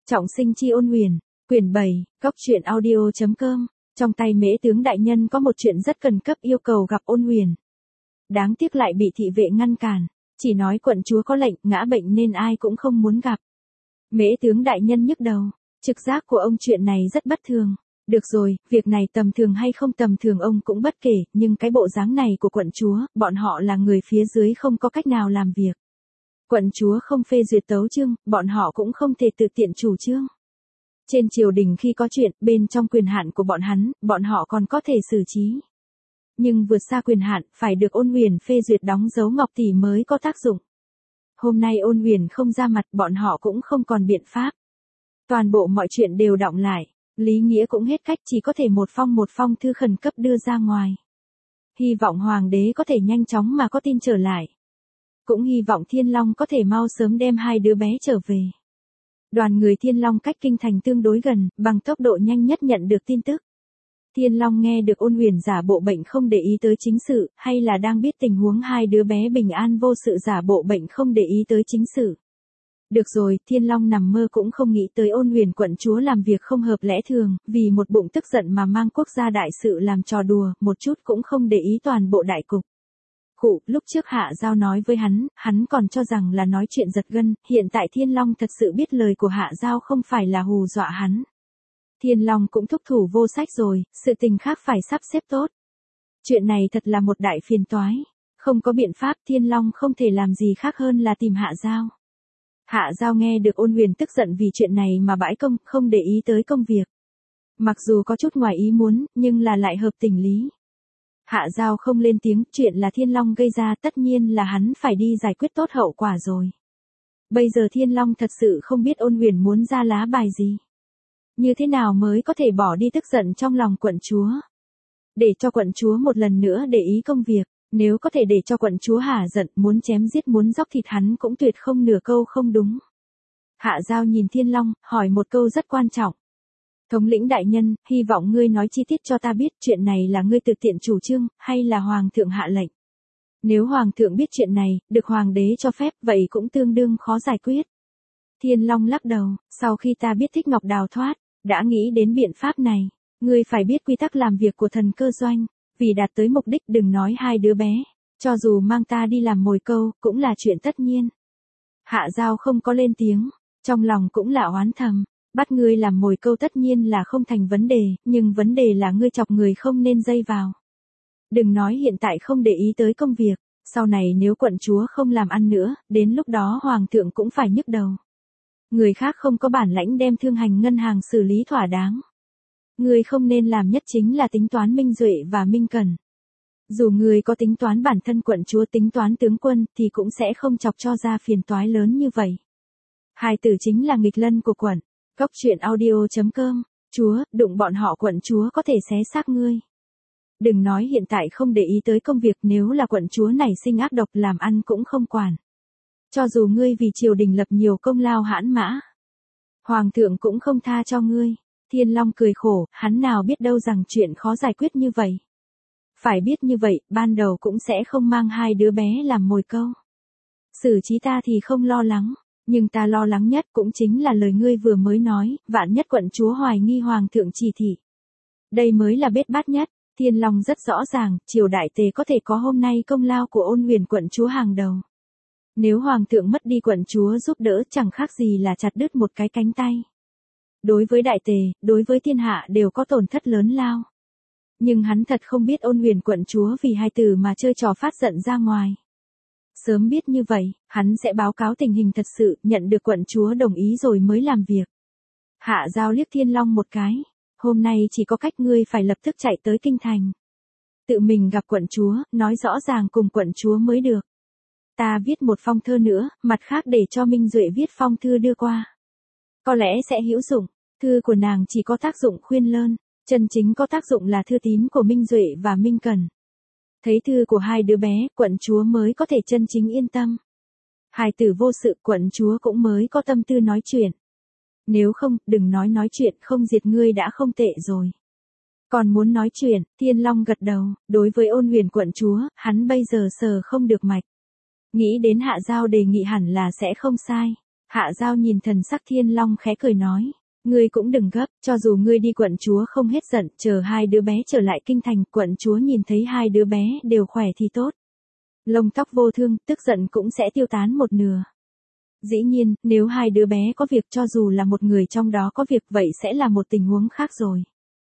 Trọng sinh chi ôn huyền, quyển 7, góc truyện audio.com, trong tay Mễ tướng đại nhân có một chuyện rất cần cấp yêu cầu gặp ôn huyền. Đáng tiếc lại bị thị vệ ngăn cản, chỉ nói quận chúa có lệnh ngã bệnh nên ai cũng không muốn gặp. Mễ tướng đại nhân nhức đầu, trực giác của ông chuyện này rất bất thường. Được rồi, việc này tầm thường hay không tầm thường ông cũng bất kể, nhưng cái bộ dáng này của quận chúa, bọn họ là người phía dưới không có cách nào làm việc. Quận chúa không phê duyệt tấu chương, bọn họ cũng không thể tự tiện chủ trương. Trên triều đình khi có chuyện, bên trong quyền hạn của bọn họ còn có thể xử trí. Nhưng vượt xa quyền hạn, phải được ôn huyền phê duyệt đóng dấu ngọc tỷ mới có tác dụng. Hôm nay ôn huyền không ra mặt, bọn họ cũng không còn biện pháp. Toàn bộ mọi chuyện đều đọng lại, Lý Nghĩa cũng hết cách, chỉ có thể một phong thư khẩn cấp đưa ra ngoài. Hy vọng hoàng đế có thể nhanh chóng mà có tin trở lại. Cũng hy vọng Thiên Long có thể mau sớm đem hai đứa bé trở về. Đoàn người Thiên Long cách kinh thành tương đối gần, bằng tốc độ nhanh nhất nhận được tin tức. Thiên Long nghe được ôn huyền giả bộ bệnh không để ý tới chính sự, hay là đang biết tình huống hai đứa bé bình an vô sự giả bộ bệnh không để ý tới chính sự. Được rồi, Thiên Long nằm mơ cũng không nghĩ tới ôn huyền quận chúa làm việc không hợp lẽ thường, vì một bụng tức giận mà mang quốc gia đại sự làm trò đùa, một chút cũng không để ý toàn bộ đại cục. Lúc trước Hạ Giao nói với hắn còn cho rằng là nói chuyện giật gân, hiện tại Thiên Long thật sự biết lời của Hạ Giao không phải là hù dọa hắn. Thiên Long cũng thúc thủ vô sách rồi, sự tình khác phải sắp xếp tốt. Chuyện này thật là một đại phiền toái, không có biện pháp, Thiên Long không thể làm gì khác hơn là tìm Hạ Giao. Hạ Giao nghe được ôn huyền tức giận vì chuyện này mà bãi công, không để ý tới công việc. Mặc dù có chút ngoài ý muốn, nhưng là lại hợp tình lý. Hạ Giao không lên tiếng, chuyện là Thiên Long gây ra, tất nhiên là hắn phải đi giải quyết tốt hậu quả rồi. Bây giờ Thiên Long thật sự không biết ôn huyền muốn ra lá bài gì. Như thế nào mới có thể bỏ đi tức giận trong lòng quận chúa. Để cho quận chúa một lần nữa để ý công việc, nếu có thể để cho quận chúa hả giận, muốn chém giết muốn dóc thịt hắn cũng tuyệt không nửa câu không đúng. Hạ Giao nhìn Thiên Long, hỏi một câu rất quan trọng. Thống lĩnh đại nhân, hy vọng ngươi nói chi tiết cho ta biết chuyện này là ngươi tự tiện chủ trương, hay là hoàng thượng hạ lệnh. Nếu hoàng thượng biết chuyện này, được hoàng đế cho phép, vậy cũng tương đương khó giải quyết. Thiên Long lắc đầu, sau khi ta biết Thích Ngọc đào thoát, đã nghĩ đến biện pháp này. Ngươi phải biết quy tắc làm việc của thần cơ doanh, vì đạt tới mục đích đừng nói hai đứa bé, cho dù mang ta đi làm mồi câu, cũng là chuyện tất nhiên. Hạ Giao không có lên tiếng, trong lòng cũng là oán thầm. Bắt ngươi làm mồi câu tất nhiên là không thành vấn đề, nhưng vấn đề là ngươi chọc người không nên dây vào. Đừng nói hiện tại không để ý tới công việc, sau này nếu quận chúa không làm ăn nữa, đến lúc đó hoàng thượng cũng phải nhức đầu. Người khác không có bản lãnh đem thương hành ngân hàng xử lý thỏa đáng. Ngươi không nên làm nhất chính là tính toán Minh Duệ và Minh Cần. Dù ngươi có tính toán bản thân quận chúa tính toán tướng quân thì cũng sẽ không chọc cho ra phiền toái lớn như vậy. Hai từ chính là nghịch lân của quận. Góc truyện audio.com, chúa, đụng bọn họ quận chúa có thể xé xác ngươi. Đừng nói hiện tại không để ý tới công việc, nếu là quận chúa này sinh ác độc làm ăn cũng không quản. Cho dù ngươi vì triều đình lập nhiều công lao hãn mã, hoàng thượng cũng không tha cho ngươi. Thiên Long cười khổ, hắn nào biết đâu rằng chuyện khó giải quyết như vậy. Phải biết như vậy, ban đầu cũng sẽ không mang hai đứa bé làm mồi câu. Xử trí ta thì không lo lắng. Nhưng ta lo lắng nhất cũng chính là lời ngươi vừa mới nói, vạn nhất quận chúa hoài nghi hoàng thượng chỉ thị. Đây mới là bết bát nhất. Thiên Long rất rõ ràng, triều đại tề có thể có hôm nay công lao của ôn huyền quận chúa hàng đầu. Nếu hoàng thượng mất đi quận chúa giúp đỡ chẳng khác gì là chặt đứt một cái cánh tay. Đối với đại tề, đối với thiên hạ đều có tổn thất lớn lao. Nhưng hắn thật không biết ôn huyền quận chúa vì hai từ mà chơi trò phát giận ra ngoài. Sớm biết như vậy, hắn sẽ báo cáo tình hình thật sự, nhận được quận chúa đồng ý rồi mới làm việc. Hạ Giao liếc Thiên Long một cái. Hôm nay chỉ có cách ngươi phải lập tức chạy tới kinh thành. Tự mình gặp quận chúa, nói rõ ràng cùng quận chúa mới được. Ta viết một phong thơ nữa, mặt khác để cho Minh Duệ viết phong thư đưa qua. Có lẽ sẽ hữu dụng, thư của nàng chỉ có tác dụng khuyên lơn, chân chính có tác dụng là thư tín của Minh Duệ và Minh Cần. Thấy thư của hai đứa bé, quận chúa mới có thể chân chính yên tâm. Hài tử vô sự, quận chúa cũng mới có tâm tư nói chuyện. Nếu không, đừng nói chuyện không diệt ngươi đã không tệ rồi. Còn muốn nói chuyện, Thiên Long gật đầu, đối với ôn huyền quận chúa, hắn bây giờ sờ không được mạch. Nghĩ đến Hạ Giao đề nghị hẳn là sẽ không sai. Hạ Giao nhìn thần sắc Thiên Long khẽ cười nói. Ngươi cũng đừng gấp, cho dù ngươi đi quận chúa không hết giận, chờ hai đứa bé trở lại kinh thành, quận chúa nhìn thấy hai đứa bé đều khỏe thì tốt. Lông tóc vô thương, tức giận cũng sẽ tiêu tán một nửa. Dĩ nhiên, nếu hai đứa bé có việc cho dù là một người trong đó có việc vậy sẽ là một tình huống khác rồi.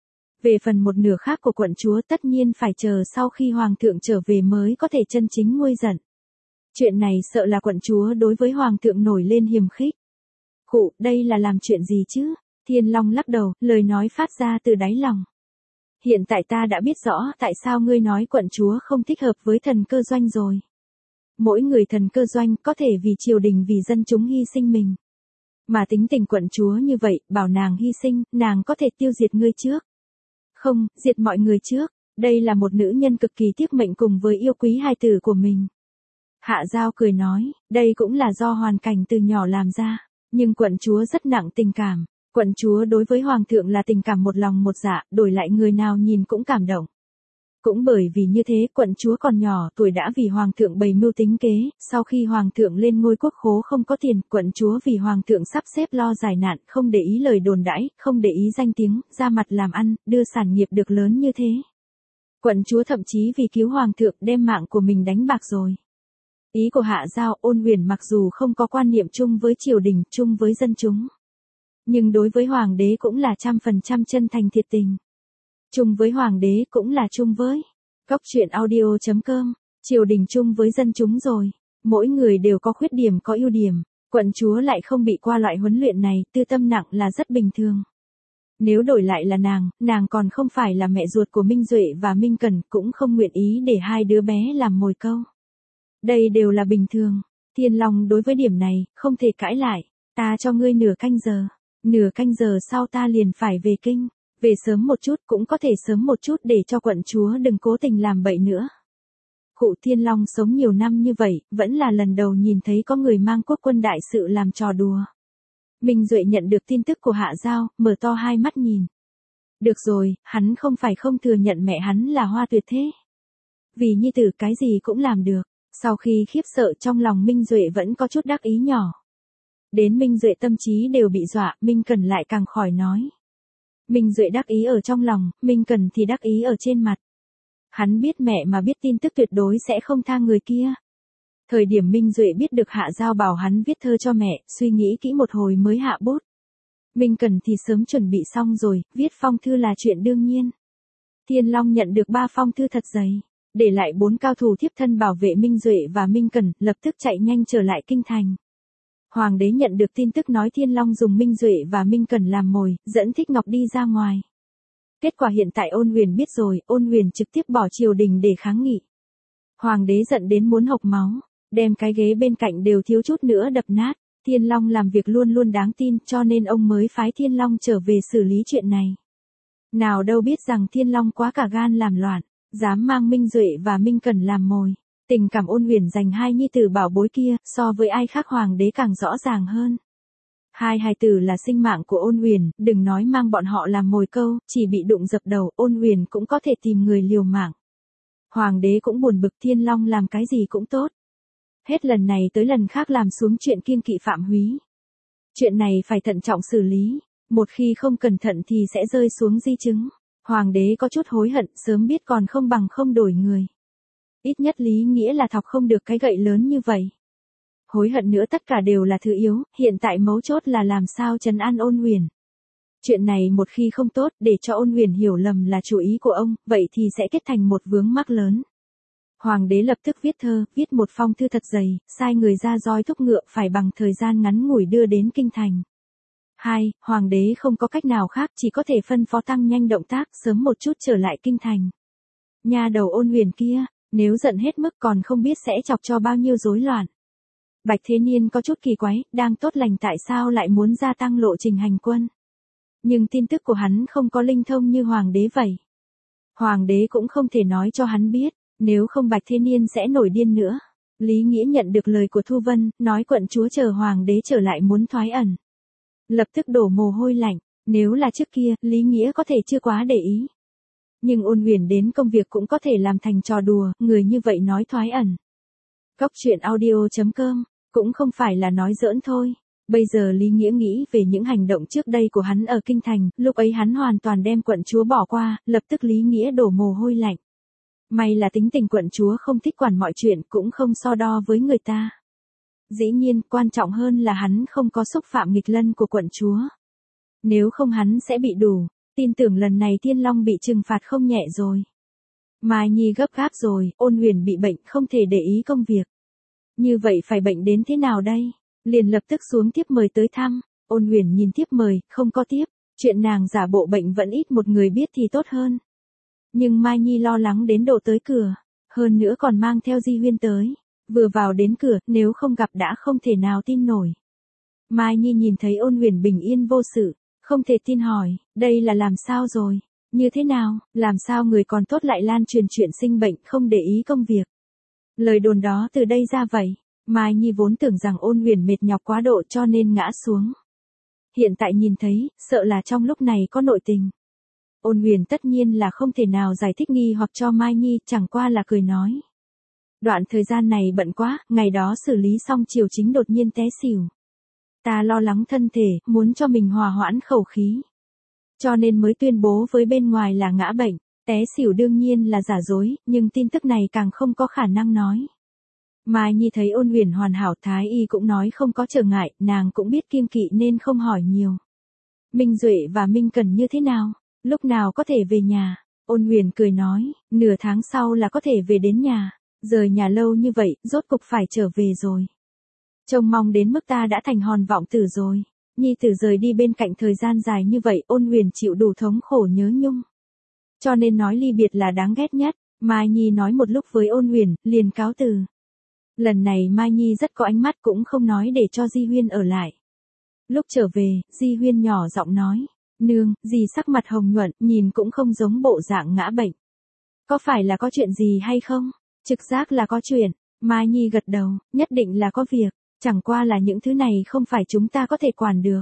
Về phần một nửa khác của quận chúa tất nhiên phải chờ sau khi hoàng thượng trở về mới có thể chân chính nguôi giận. Chuyện này sợ là quận chúa đối với hoàng thượng nổi lên hiềm khích. Khụ, đây là làm chuyện gì chứ? Thiên Long lắc đầu, lời nói phát ra từ đáy lòng. Hiện tại ta đã biết rõ tại sao ngươi nói quận chúa không thích hợp với thần cơ doanh rồi. Mỗi người thần cơ doanh có thể vì triều đình vì dân chúng hy sinh mình. Mà tính tình quận chúa như vậy, bảo nàng hy sinh, nàng có thể tiêu diệt ngươi trước. Không, diệt mọi người trước. Đây là một nữ nhân cực kỳ tiếc mệnh cùng với yêu quý hài tử của mình. Hạ Giao cười nói, đây cũng là do hoàn cảnh từ nhỏ làm ra. Nhưng quận chúa rất nặng tình cảm. Quận chúa đối với hoàng thượng là tình cảm một lòng một dạ, đổi lại người nào nhìn cũng cảm động. Cũng bởi vì như thế, quận chúa còn nhỏ tuổi đã vì hoàng thượng bày mưu tính kế, sau khi hoàng thượng lên ngôi quốc khố không có tiền, quận chúa vì hoàng thượng sắp xếp lo giải nạn, không để ý lời đồn đãi, không để ý danh tiếng, ra mặt làm ăn, đưa sản nghiệp được lớn như thế. Quận chúa thậm chí vì cứu hoàng thượng đem mạng của mình đánh bạc rồi. Ý của Hạ Giao, Ôn Huyền mặc dù không có quan niệm chung với triều đình, chung với dân chúng. Nhưng đối với hoàng đế cũng là 100% chân thành thiệt tình. Chung với hoàng đế cũng là chung với. Góc truyện audio.com, triều đình chung với dân chúng rồi. Mỗi người đều có khuyết điểm có ưu điểm. Quận chúa lại không bị qua loại huấn luyện này, tư tâm nặng là rất bình thường. Nếu đổi lại là nàng còn không phải là mẹ ruột của Minh Duệ và Minh Cẩn, cũng không nguyện ý để hai đứa bé làm mồi câu. Đây đều là bình thường. Thiên Long đối với điểm này, không thể cãi lại. Ta cho ngươi nửa canh giờ. Nửa canh giờ sau ta liền phải về kinh. Về sớm một chút cũng có thể sớm một chút để cho quận chúa đừng cố tình làm bậy nữa. Cụ Thiên Long sống nhiều năm như vậy, vẫn là lần đầu nhìn thấy có người mang quốc quân đại sự làm trò đùa. Minh Duệ nhận được tin tức của Hạ Giao, mở to hai mắt nhìn. Được rồi, hắn không phải không thừa nhận mẹ hắn là Hoa Tuyệt thế. Vì nhi tử cái gì cũng làm được. Sau khi khiếp sợ trong lòng Minh Duệ vẫn có chút đắc ý nhỏ. Đến Minh Duệ tâm trí đều bị dọa, Minh Cẩn lại càng khỏi nói. Minh Duệ đắc ý ở trong lòng, Minh Cẩn thì đắc ý ở trên mặt. Hắn biết mẹ mà biết tin tức tuyệt đối sẽ không tha người kia. Thời điểm Minh Duệ biết được Hạ Giao bảo hắn viết thơ cho mẹ, suy nghĩ kỹ một hồi mới hạ bút. Minh Cẩn thì sớm chuẩn bị xong rồi, viết phong thư là chuyện đương nhiên. Thiên Long nhận được 3 phong thư thật dày, để lại 4 cao thủ thiếp thân bảo vệ Minh Duệ và Minh Cẩn, lập tức chạy nhanh trở lại kinh thành. Hoàng đế nhận được tin tức nói Thiên Long dùng Minh Duệ và Minh Cẩn làm mồi, dẫn Thích Ngọc đi ra ngoài. Kết quả hiện tại Ôn Huyền biết rồi, Ôn Huyền trực tiếp bỏ triều đình để kháng nghị. Hoàng đế giận đến muốn hộc máu, đem cái ghế bên cạnh đều thiếu chút nữa đập nát. Thiên Long làm việc luôn luôn đáng tin, cho nên ông mới phái Thiên Long trở về xử lý chuyện này. Nào đâu biết rằng Thiên Long quá cả gan làm loạn, dám mang Minh Duệ và Minh Cẩn làm mồi. Tình cảm Ôn Huyền dành hai nhi tử bảo bối kia, so với ai khác hoàng đế càng rõ ràng hơn. Hai hài tử là sinh mạng của Ôn Huyền, đừng nói mang bọn họ làm mồi câu, chỉ bị đụng dập đầu, Ôn Huyền cũng có thể tìm người liều mạng. Hoàng đế cũng buồn bực, Thiên Long làm cái gì cũng tốt. Hết lần này tới lần khác làm xuống chuyện kiêng kỵ Phạm Húy. Chuyện này phải thận trọng xử lý, một khi không cẩn thận thì sẽ rơi xuống di chứng. Hoàng đế có chút hối hận, sớm biết còn không bằng không đổi người. Ít nhất Lý Nghĩa là thọc không được cái gậy lớn như vậy. Hối hận nữa tất cả đều là thứ yếu, hiện tại mấu chốt là làm sao trấn an Ôn Huyền. Chuyện này một khi không tốt để cho Ôn Huyền hiểu lầm là chủ ý của ông, vậy thì sẽ kết thành một vướng mắc lớn. Hoàng đế lập tức viết thơ, viết một phong thư thật dày, sai người ra roi thúc ngựa phải bằng thời gian ngắn ngủi đưa đến kinh thành. 2. Hoàng đế không có cách nào khác, chỉ có thể phân phó tăng nhanh động tác, sớm một chút trở lại kinh thành. Nha đầu Ôn Huyền kia, nếu giận hết mức còn không biết sẽ chọc cho bao nhiêu rối loạn. Bạch Thế Niên có chút kỳ quái, đang tốt lành tại sao lại muốn gia tăng lộ trình hành quân. Nhưng tin tức của hắn không có linh thông như hoàng đế vậy. Hoàng đế cũng không thể nói cho hắn biết, nếu không Bạch Thế Niên sẽ nổi điên nữa. Lý Nghĩa nhận được lời của Thu Vân, nói quận chúa chờ hoàng đế trở lại muốn thoái ẩn. Lập tức đổ mồ hôi lạnh, nếu là trước kia, Lý Nghĩa có thể chưa quá để ý. Nhưng Ôn Huyền đến công việc cũng có thể làm thành trò đùa, người như vậy nói thoái ẩn. Góc truyện audio.com, cũng không phải là nói giỡn thôi. Bây giờ Lý Nghĩa nghĩ về những hành động trước đây của hắn ở Kinh Thành, lúc ấy hắn hoàn toàn đem quận chúa bỏ qua, lập tức Lý Nghĩa đổ mồ hôi lạnh. May là tính tình quận chúa không thích quản mọi chuyện, cũng không so đo với người ta. Dĩ nhiên, quan trọng hơn là hắn không có xúc phạm nghịch lân của quận chúa. Nếu không hắn sẽ bị đủ, tin tưởng lần này Thiên Long bị trừng phạt không nhẹ rồi. Mai Nhi gấp gáp rồi, Ôn Huyền bị bệnh không thể để ý công việc. Như vậy phải bệnh đến thế nào đây? Liền lập tức xuống thiếp mời tới thăm. Ôn Huyền nhìn thiếp mời, không có tiếp. Chuyện nàng giả bộ bệnh vẫn ít một người biết thì tốt hơn. Nhưng Mai Nhi lo lắng đến độ tới cửa. Hơn nữa còn mang theo Di Huyên tới. Vừa vào đến cửa, nếu không gặp đã không thể nào tin nổi. Mai Nhi nhìn thấy Ôn Huyền bình yên vô sự. Không thể tin hỏi, đây là làm sao rồi? Như thế nào, làm sao người còn tốt lại lan truyền chuyện sinh bệnh không để ý công việc? Lời đồn đó từ đây ra vậy. Mai Nhi vốn tưởng rằng Ôn Huyền mệt nhọc quá độ cho nên ngã xuống. Hiện tại nhìn thấy, sợ là trong lúc này có nội tình. Ôn Huyền tất nhiên là không thể nào giải thích nghi hoặc cho Mai Nhi, chẳng qua là cười nói. Đoạn thời gian này bận quá, ngày đó xử lý xong chiều chính đột nhiên té xỉu. Ta lo lắng thân thể, muốn cho mình hòa hoãn khẩu khí. Cho nên mới tuyên bố với bên ngoài là ngã bệnh, té xỉu đương nhiên là giả dối, nhưng tin tức này càng không có khả năng nói. Mai Nhi thấy Ôn Huyền hoàn hảo, Thái y cũng nói không có trở ngại, nàng cũng biết kiêng kỵ nên không hỏi nhiều. Minh Duệ và Minh Cần như thế nào? Lúc nào có thể về nhà? Ôn Huyền cười nói, nửa tháng sau là có thể về đến nhà. Rời nhà lâu như vậy, rốt cục phải trở về rồi. Trông mong đến mức ta đã thành hòn vọng tử rồi. Nhi tử rời đi bên cạnh thời gian dài như vậy, Ôn Huyền chịu đủ thống khổ nhớ nhung. Cho nên nói ly biệt là đáng ghét nhất. Mai Nhi nói một lúc với Ôn Huyền, liền cáo từ. Lần này Mai Nhi rất có ánh mắt, cũng không nói để cho Di Huyên ở lại. Lúc trở về, Di Huyên nhỏ giọng nói, nương, dì sắc mặt hồng nhuận, nhìn cũng không giống bộ dạng ngã bệnh. Có phải là có chuyện gì hay không? Trực giác là có chuyện. Mai Nhi gật đầu, nhất định là có việc. Chẳng qua là những thứ này không phải chúng ta có thể quản được.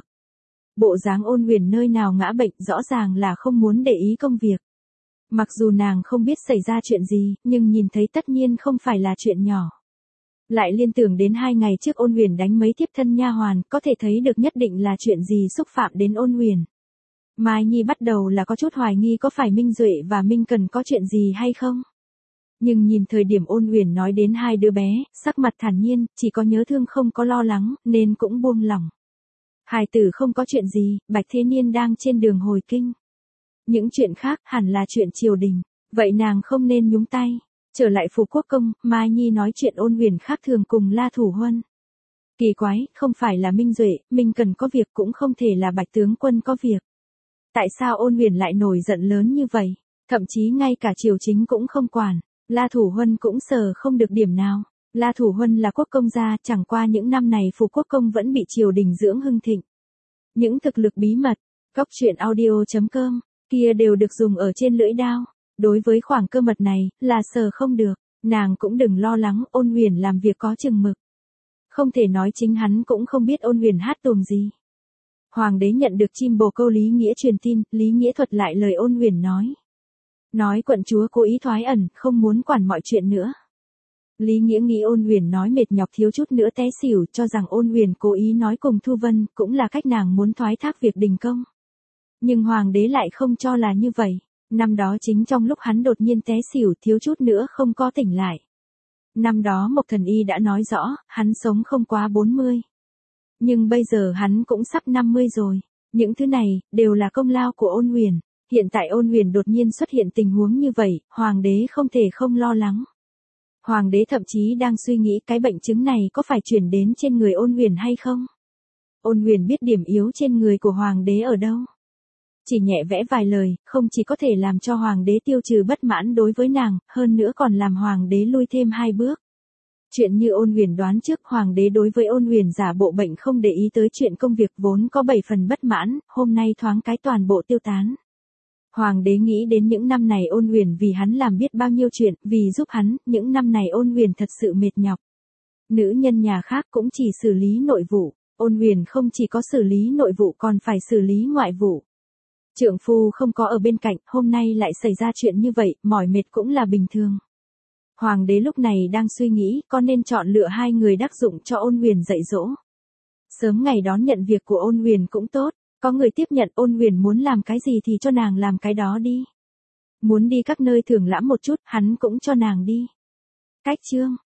Bộ dáng Ôn Huyền nơi nào ngã bệnh rõ ràng là không muốn để ý công việc. Mặc dù nàng không biết xảy ra chuyện gì, nhưng nhìn thấy tất nhiên không phải là chuyện nhỏ. Lại liên tưởng đến 2 ngày trước Ôn Huyền đánh mấy tiếp thân nha hoàn, có thể thấy được nhất định là chuyện gì xúc phạm đến Ôn Huyền. Mai Nhi bắt đầu là có chút hoài nghi có phải Minh Duệ và Minh Cần có chuyện gì hay không. Nhưng nhìn thời điểm Ôn Huyền nói đến 2 đứa bé, sắc mặt thản nhiên, chỉ có nhớ thương không có lo lắng, nên cũng buông lỏng. Hài tử không có chuyện gì, Bạch Thế Niên đang trên đường hồi kinh. Những chuyện khác hẳn là chuyện triều đình, vậy nàng không nên nhúng tay. Trở lại Phủ Quốc Công, Mai Nhi nói chuyện Ôn Huyền khác thường cùng La Thủ Huân. Kỳ quái, không phải là Minh Duệ, Minh Cần có việc, cũng không thể là Bạch tướng quân có việc. Tại sao Ôn Huyền lại nổi giận lớn như vậy? Thậm chí ngay cả triều chính cũng không quản. La Thủ Huân cũng sờ không được điểm nào. La Thủ Huân là quốc công gia, chẳng qua những năm này Phủ Quốc Công vẫn bị triều đình dưỡng hưng thịnh. Những thực lực bí mật, góc truyện audio.com, kia đều được dùng ở trên lưỡi đao. Đối với khoảng cơ mật này, là sờ không được. Nàng cũng đừng lo lắng, Ôn Huyền làm việc có chừng mực. Không thể nói chính hắn cũng không biết Ôn Huyền hát tuồng gì. Hoàng đế nhận được chim bồ câu Lý Nghĩa truyền tin, Lý Nghĩa thuật lại lời Ôn Huyền nói. Nói quận chúa cố ý thoái ẩn, không muốn quản mọi chuyện nữa. Lý Nghĩa nghĩ Ôn Huyền nói mệt nhọc thiếu chút nữa té xỉu, cho rằng Ôn Huyền cố ý nói cùng Thu Vân, cũng là cách nàng muốn thoái thác việc đình công. Nhưng Hoàng đế lại không cho là như vậy. Năm đó chính trong lúc hắn đột nhiên té xỉu, thiếu chút nữa không có tỉnh lại. Năm đó Mộc Thần Y đã nói rõ, hắn sống không quá 40. Nhưng bây giờ hắn cũng sắp 50 rồi. Những thứ này, đều là công lao của Ôn Huyền. Hiện tại Ôn Huyền đột nhiên xuất hiện tình huống như vậy, Hoàng đế không thể không lo lắng. Hoàng đế thậm chí đang suy nghĩ cái bệnh chứng này có phải chuyển đến trên người Ôn Huyền hay không. Ôn Huyền biết điểm yếu trên người của Hoàng đế ở đâu. Chỉ nhẹ vẽ vài lời, không chỉ có thể làm cho Hoàng đế tiêu trừ bất mãn đối với nàng, hơn nữa còn làm Hoàng đế lui thêm 2 bước. Chuyện như Ôn Huyền đoán trước, Hoàng đế đối với Ôn Huyền giả bộ bệnh không để ý tới chuyện công việc vốn có 7 phần bất mãn, hôm nay thoáng cái toàn bộ tiêu tán. Hoàng đế nghĩ đến những năm này Ôn Huyền vì hắn làm biết bao nhiêu chuyện, vì giúp hắn, những năm này Ôn Huyền thật sự mệt nhọc. Nữ nhân nhà khác cũng chỉ xử lý nội vụ, Ôn Huyền không chỉ có xử lý nội vụ còn phải xử lý ngoại vụ. Trượng phu không có ở bên cạnh, hôm nay lại xảy ra chuyện như vậy, mỏi mệt cũng là bình thường. Hoàng đế lúc này đang suy nghĩ, có nên chọn lựa 2 người đắc dụng cho Ôn Huyền dạy dỗ. Sớm ngày đón nhận việc của Ôn Huyền cũng tốt, có người tiếp nhận. Ôn Huyền muốn làm cái gì thì cho nàng làm cái đó đi. Muốn đi các nơi thưởng lãm một chút, hắn cũng cho nàng đi. Cách chương